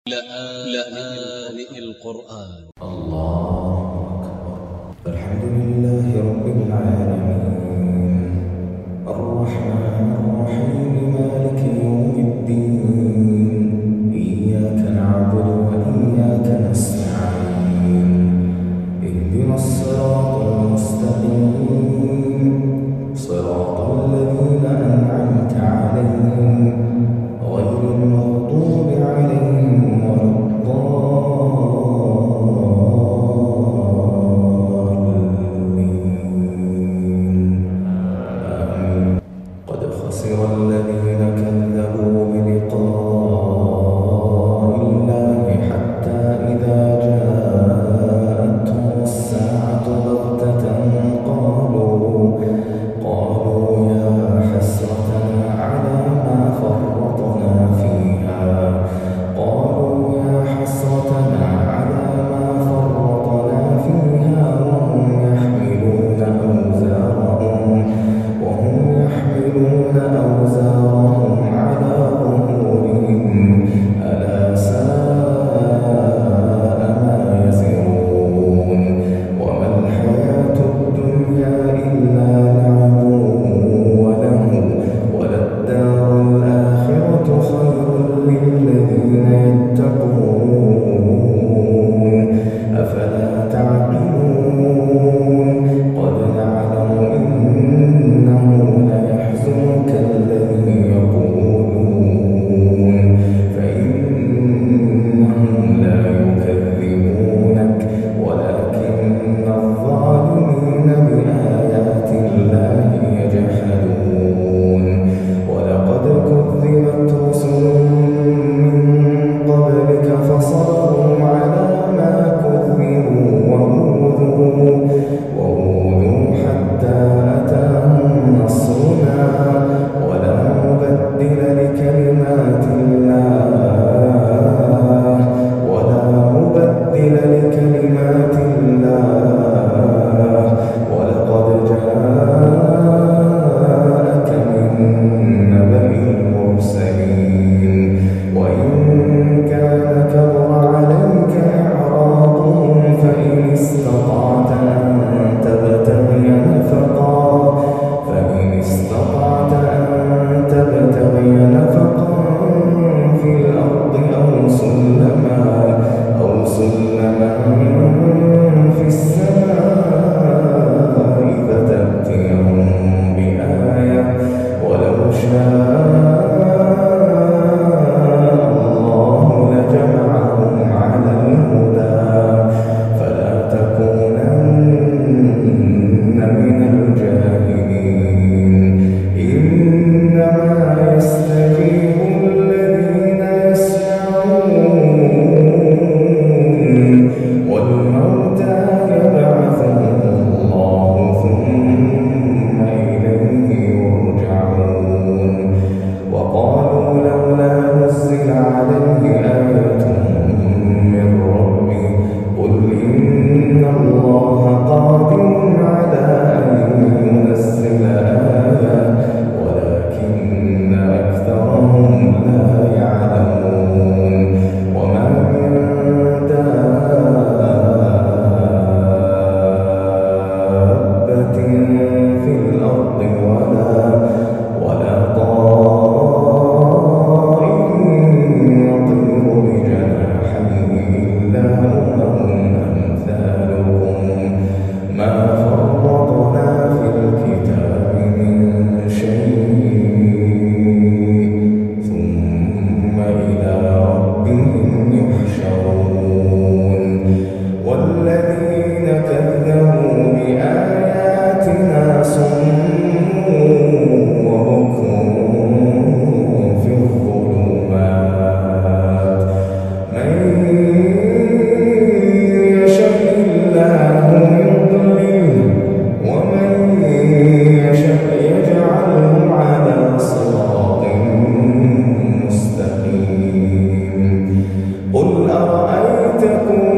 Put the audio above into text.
لآن القرآن. الله أكبر. الحمد لله رب العالمين الرحمن الرحيم مالك يوم الدين إياك نعبد وإياك نستعين اهدنا الصراط المستقيم صراط الذين أنعمت عليهم غير المغضوب عليهم ولا الضالين آمين. قد خسر الذين كذبوا بلقاء الله حتى إذا جاءتهم الساعة بغتة قالوا يا حسرتنا على ما فرطنا فيها وهم يحملون أوزارهم على ظهورهم ألا ساء ما يزرون. وما الحياة الدنيا إلا لعب وله وللدار الآخرة خير للذين يتقون أفلا تعقلون. قد نعلم إنه ليحزنك الذي يقولون فإنهم لا يكذبونك ولكن الظالمين بآيات الله يجحدون. ولقد كذبت رسل من قبلك فصبروا على ما كذبوا وأوذوا حتى أتاهم نصرنا ولا مبدل لكلمات الله ولقد جاءك من نبأ المرسلين. وإن كان كبر عليك إعراضهم فإن استطعت أن تبتغي نفقا في الأرض أو سلما في السماء فتأتيهم بآية ولو شاء الله لجمعهم على الهدى فلا تكونن من الجاهلين. إنما يستجيب الذين يسمعون والموتى يبعثهم الله ثم إليه يرجعون. وقالوا لولا نزل عليه آية من ربه قل إن الله قادر على أن ينزل آية ولكن أكثرهم لا يعلمون. وما من دابة في الأرض ولا طائر يطير بجناحيه إلا أمم أمثالكم ما فرطنا في الكتاب من شيء ثم إلى ربهم يحشرون. والذين كذبوا بآياتنا صم وبكم في الظلمات من يشاء الله يضلله ومن يشاء يجعله على صراط مستقيم. قل أرأيتكم